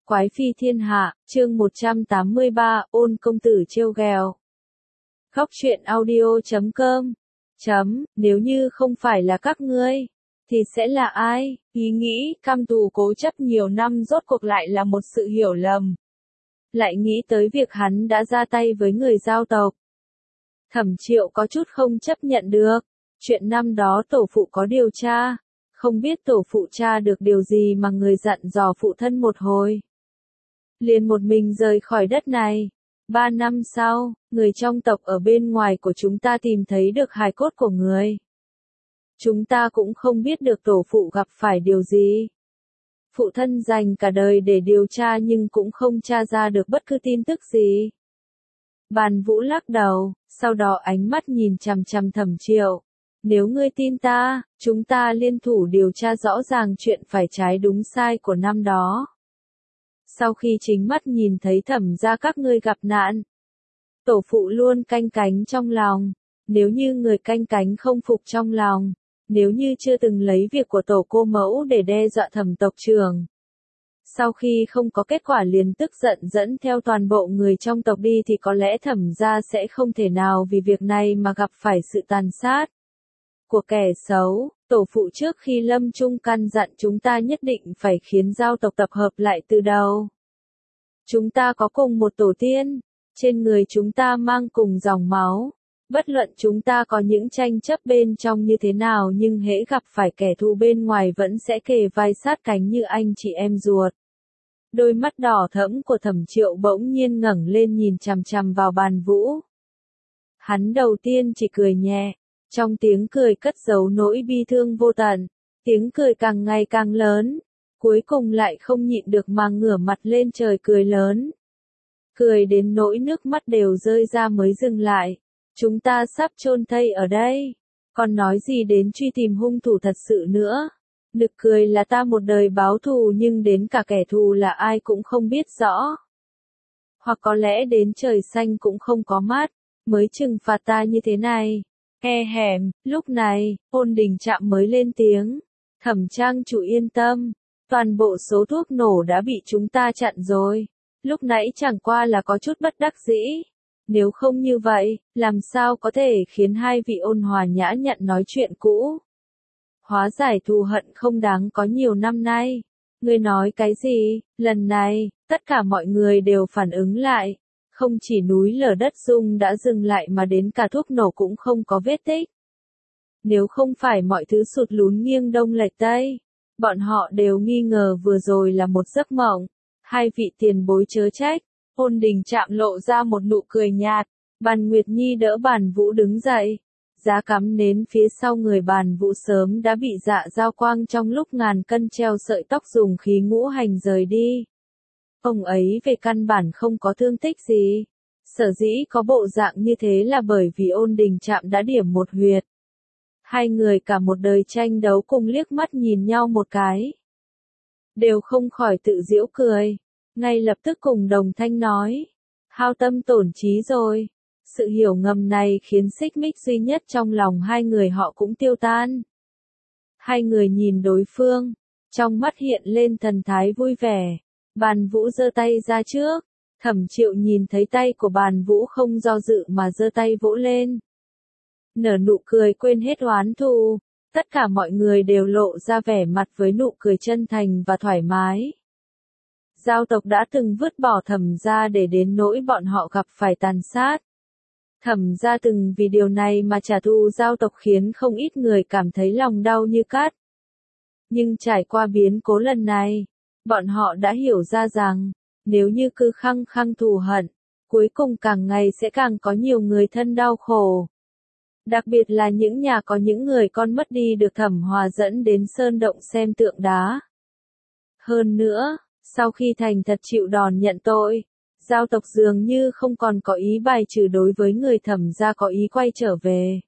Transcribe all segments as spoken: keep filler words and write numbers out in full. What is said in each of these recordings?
Quái phi thiên hạ, chương một trăm tám mươi ba, ôn công tử trêu ghẹo. Góc truyện audio chấm com chấm, nếu như không phải là các ngươi, thì sẽ là ai? Ý nghĩ, cam tù cố chấp nhiều năm rốt cuộc lại là một sự hiểu lầm. Lại nghĩ tới việc hắn đã ra tay với người giao tộc. Thẩm Triệu có chút không chấp nhận được. Chuyện năm đó tổ phụ có điều tra. Không biết tổ phụ tra được điều gì mà người dặn dò phụ thân một hồi. Liền một mình rời khỏi đất này. Ba năm sau, người trong tộc ở bên ngoài của chúng ta tìm thấy được hài cốt của người. Chúng ta cũng không biết được tổ phụ gặp phải điều gì. Phụ thân dành cả đời để điều tra nhưng cũng không tra ra được bất cứ tin tức gì. Bàn Vũ lắc đầu, sau đó ánh mắt nhìn chằm chằm Thẩm Triệu. Nếu ngươi tin ta, chúng ta liên thủ điều tra rõ ràng chuyện phải trái đúng sai của năm đó. Sau khi chính mắt nhìn thấy Thẩm gia các ngươi gặp nạn, tổ phụ luôn canh cánh trong lòng. Nếu như người canh cánh không phục trong lòng, nếu như chưa từng lấy việc của tổ cô mẫu để đe dọa Thẩm tộc trưởng. Sau khi không có kết quả liền tức giận dẫn theo toàn bộ người trong tộc đi thì có lẽ Thẩm gia sẽ không thể nào vì việc này mà gặp phải sự tàn sát của kẻ xấu. Tổ phụ trước khi lâm chung căn dặn chúng ta nhất định phải khiến giao tộc tập hợp lại từ đầu. Chúng ta có cùng một tổ tiên, trên người chúng ta mang cùng dòng máu. Bất luận chúng ta có những tranh chấp bên trong như thế nào nhưng hễ gặp phải kẻ thù bên ngoài vẫn sẽ kề vai sát cánh như anh chị em ruột. Đôi mắt đỏ thẫm của Thẩm Triệu bỗng nhiên ngẩng lên nhìn chằm chằm vào Bàn Vũ. Hắn đầu tiên chỉ cười nhẹ, trong tiếng cười cất giấu nỗi bi thương vô tận, tiếng cười càng ngày càng lớn, cuối cùng lại không nhịn được mà ngửa mặt lên trời cười lớn. Cười đến nỗi nước mắt đều rơi ra mới dừng lại. Chúng ta sắp chôn thây ở đây, còn nói gì đến truy tìm hung thủ thật sự nữa. Nực cười là ta một đời báo thù nhưng đến cả kẻ thù là ai cũng không biết rõ. Hoặc có lẽ đến trời xanh cũng không có mắt, mới trừng phạt ta như thế này. E hẻm, lúc này, Ôn Đình Trạm mới lên tiếng. Thẩm trang chủ yên tâm, toàn bộ số thuốc nổ đã bị chúng ta chặn rồi. Lúc nãy chẳng qua là có chút bất đắc dĩ. Nếu không như vậy, làm sao có thể khiến hai vị ôn hòa nhã nhặn nói chuyện cũ? Hóa giải thù hận không đáng có nhiều năm nay. Ngươi nói cái gì? Lần này, tất cả mọi người đều phản ứng lại. Không chỉ núi lở đất rung đã dừng lại mà đến cả thuốc nổ cũng không có vết tích. Nếu không phải mọi thứ sụt lún nghiêng đông lệch tây, bọn họ đều nghi ngờ vừa rồi là một giấc mộng. Hai vị tiền bối chớ trách. Ôn Đình Trạm lộ ra một nụ cười nhạt. Bàn Nguyệt Nhi đỡ Bàn Vũ đứng dậy. Giá cắm nến phía sau người Bàn Vũ sớm đã bị dạ giao quang trong lúc ngàn cân treo sợi tóc dùng khí ngũ hành rời đi. Ông ấy về căn bản không có thương tích gì. Sở dĩ có bộ dạng như thế là bởi vì Ôn Đình Trạm đã điểm một huyệt. Hai người cả một đời tranh đấu cùng liếc mắt nhìn nhau một cái. Đều không khỏi tự giễu cười. Ngay lập tức cùng đồng thanh nói. Hao tâm tổn trí rồi. Sự hiểu ngầm này khiến xích mích duy nhất trong lòng hai người họ cũng tiêu tan. Hai người nhìn đối phương. Trong mắt hiện lên thần thái vui vẻ. Bàn Vũ giơ tay ra trước. Thẩm Triệu nhìn thấy tay của Bàn Vũ không do dự mà giơ tay vỗ lên. Nở nụ cười quên hết oán thù. Tất cả mọi người đều lộ ra vẻ mặt với nụ cười chân thành và thoải mái. Giao tộc đã từng vứt bỏ Thẩm gia để đến nỗi bọn họ gặp phải tàn sát. Thẩm gia từng vì điều này mà trả thù giao tộc khiến không ít người cảm thấy lòng đau như cắt. Nhưng trải qua biến cố lần này, bọn họ đã hiểu ra rằng, nếu như cứ khăng khăng thù hận, cuối cùng càng ngày sẽ càng có nhiều người thân đau khổ. Đặc biệt là những nhà có những người con mất đi được Thẩm Hòa dẫn đến sơn động xem tượng đá. Hơn nữa, sau khi thành thật chịu đòn nhận tội, giao tộc dường như không còn có ý bài trừ đối với người Thẩm gia có ý quay trở về.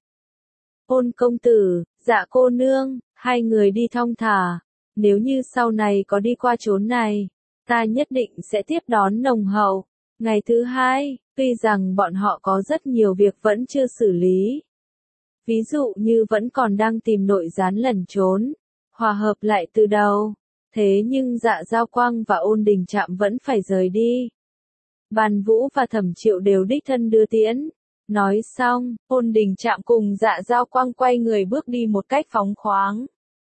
Ôn công tử, dạ cô nương, hai người đi thong thả. Nếu như sau này có đi qua chốn này, ta nhất định sẽ tiếp đón nồng hậu. Ngày thứ hai, tuy rằng bọn họ có rất nhiều việc vẫn chưa xử lý. Ví dụ như vẫn còn đang tìm nội gián lẩn trốn, hòa hợp lại từ đầu. Thế nhưng Dạ Giao Quang và Ôn Đình Trạm vẫn phải rời đi. Bàn Vũ và Thẩm Triệu đều đích thân đưa tiễn. Nói xong, Ôn Đình Trạm cùng Dạ Giao Quang quay người bước đi một cách phóng khoáng.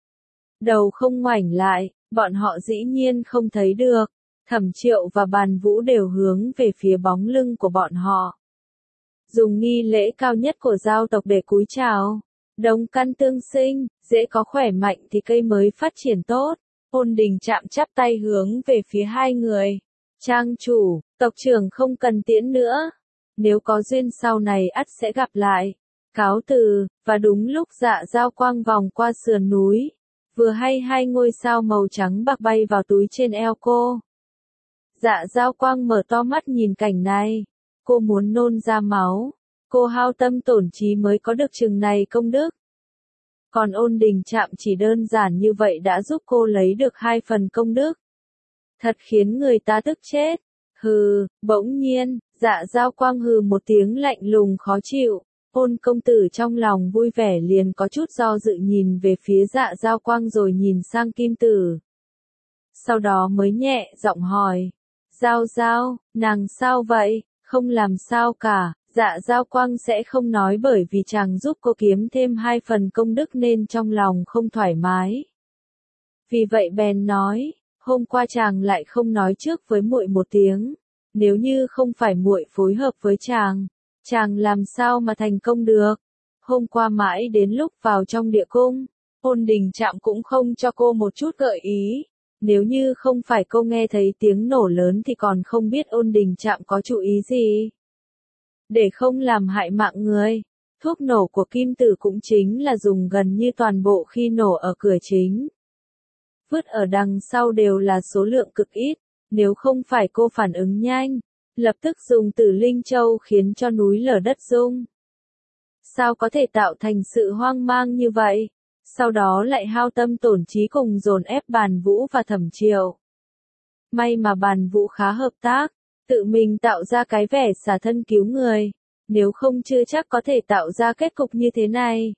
Đầu không ngoảnh lại, bọn họ dĩ nhiên không thấy được. Thẩm Triệu và Bàn Vũ đều hướng về phía bóng lưng của bọn họ. Dùng nghi lễ cao nhất của giao tộc để cúi chào. Đồng căn tương sinh, dễ có khỏe mạnh thì cây mới phát triển tốt. Ôn Đình Trạm chắp tay hướng về phía hai người. Trang chủ, tộc trưởng không cần tiễn nữa. Nếu có duyên sau này ắt sẽ gặp lại. Cáo từ, và đúng lúc Dạ Giao Quang vòng qua sườn núi. Vừa hay hai ngôi sao màu trắng bạc bay vào túi trên eo cô. Dạ Giao Quang mở to mắt nhìn cảnh này. Cô muốn nôn ra máu. Cô hao tâm tổn trí mới có được chừng này công đức. Còn Ôn Đình Trạm chỉ đơn giản như vậy đã giúp cô lấy được hai phần công đức. Thật khiến người ta tức chết. Hừ, bỗng nhiên, Dạ Giao Quang hừ một tiếng lạnh lùng khó chịu. Ôn công tử trong lòng vui vẻ liền có chút do dự nhìn về phía Dạ Giao Quang rồi nhìn sang Kim Tử. Sau đó mới nhẹ giọng hỏi. Giao Giao, nàng sao vậy? Không làm sao cả. Dạ Giao Quang sẽ không nói bởi vì chàng giúp cô kiếm thêm hai phần công đức nên trong lòng không thoải mái. Vì vậy bèn nói, hôm qua chàng lại không nói trước với muội một tiếng, nếu như không phải muội phối hợp với chàng, chàng làm sao mà thành công được. Hôm qua mãi đến lúc vào trong địa cung, Ôn Đình Trạm cũng không cho cô một chút gợi ý. Nếu như không phải cô nghe thấy tiếng nổ lớn thì còn không biết Ôn Đình Trạm có chú ý gì. Để không làm hại mạng người, thuốc nổ của Kim Tử cũng chính là dùng gần như toàn bộ khi nổ ở cửa chính. Vứt ở đằng sau đều là số lượng cực ít, nếu không phải cô phản ứng nhanh, lập tức dùng Tử Linh Châu khiến cho núi lở đất rung. Sao có thể tạo thành sự hoang mang như vậy? Sau đó lại hao tâm tổn trí cùng dồn ép Bàn Vũ và Thẩm Triệu. May mà Bàn Vũ khá hợp tác, tự mình tạo ra cái vẻ xả thân cứu người, nếu không chưa chắc có thể tạo ra kết cục như thế này.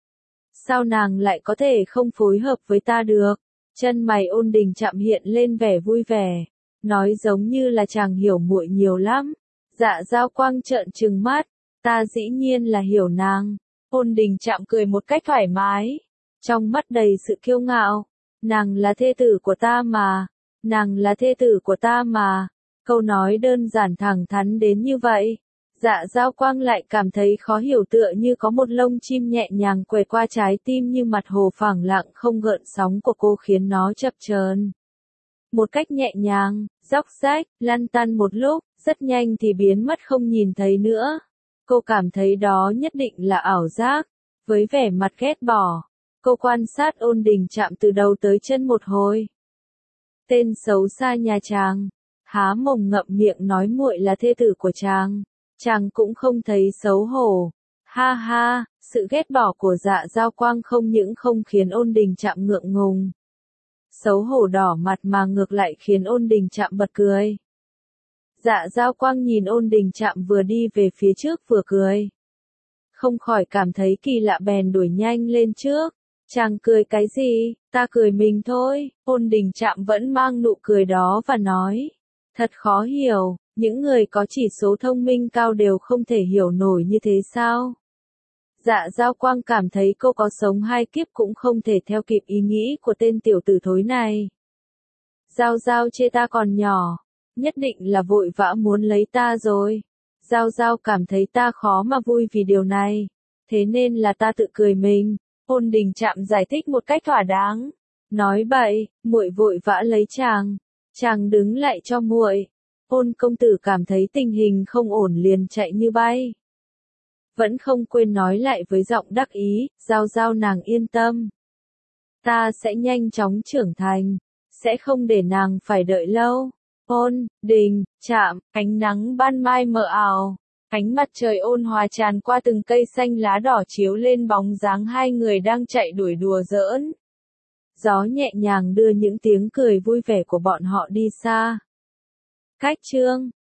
Sao nàng lại có thể không phối hợp với ta được? Chân mày Ôn Đình Trạm hiện lên vẻ vui vẻ, nói giống như là chàng hiểu muội nhiều lắm. Dạ Giao Quang trợn trừng mắt, ta dĩ nhiên là hiểu nàng. Ôn Đình Trạm cười một cách thoải mái, trong mắt đầy sự kiêu ngạo. Nàng là thê tử của ta mà, nàng là thê tử của ta mà. Câu nói đơn giản thẳng thắn đến như vậy. Dạ Giao Quang lại cảm thấy khó hiểu tựa như có một lông chim nhẹ nhàng quệt qua trái tim như mặt hồ phẳng lặng không gợn sóng của cô khiến nó chập chờn. Một cách nhẹ nhàng, róc rách, lăn tăn một lúc, rất nhanh thì biến mất không nhìn thấy nữa. Cô cảm thấy đó nhất định là ảo giác. Với vẻ mặt ghét bỏ, cô quan sát Ôn Đình Trạm từ đầu tới chân một hồi. Tên xấu xa nhà chàng, há mồm ngậm miệng nói muội là thê tử của chàng. Chàng cũng không thấy xấu hổ. Ha ha, sự ghét bỏ của Dạ Giao Quang không những không khiến Ôn Đình Trạm ngượng ngùng, xấu hổ đỏ mặt mà ngược lại khiến Ôn Đình Trạm bật cười. Dạ Giao Quang nhìn Ôn Đình Trạm vừa đi về phía trước vừa cười. Không khỏi cảm thấy kỳ lạ bèn đuổi nhanh lên trước. Chàng cười cái gì, ta cười mình thôi. Ôn Đình Trạm vẫn mang nụ cười đó và nói. Thật khó hiểu, những người có chỉ số thông minh cao đều không thể hiểu nổi như thế sao? Dạ Giao Quang cảm thấy cô có sống hai kiếp cũng không thể theo kịp ý nghĩ của tên tiểu tử thối này. Giao Giao chê ta còn nhỏ, nhất định là vội vã muốn lấy ta rồi. Giao Giao cảm thấy ta khó mà vui vì điều này, thế nên là ta tự cười mình. Ôn Đình Trạm giải thích một cách thỏa đáng. Nói bậy, muội vội vã lấy chàng, chàng đứng lại cho muội. Ôn công tử cảm thấy tình hình không ổn liền chạy như bay. Vẫn không quên nói lại với giọng đắc ý, Giao Giao nàng yên tâm. Ta sẽ nhanh chóng trưởng thành, sẽ không để nàng phải đợi lâu. Ôn Đình Trạm, ánh nắng ban mai mờ ảo, ánh mặt trời ôn hòa tràn qua từng cây xanh lá đỏ chiếu lên bóng dáng hai người đang chạy đuổi đùa giỡn. Gió nhẹ nhàng đưa những tiếng cười vui vẻ của bọn họ đi xa. Cách chương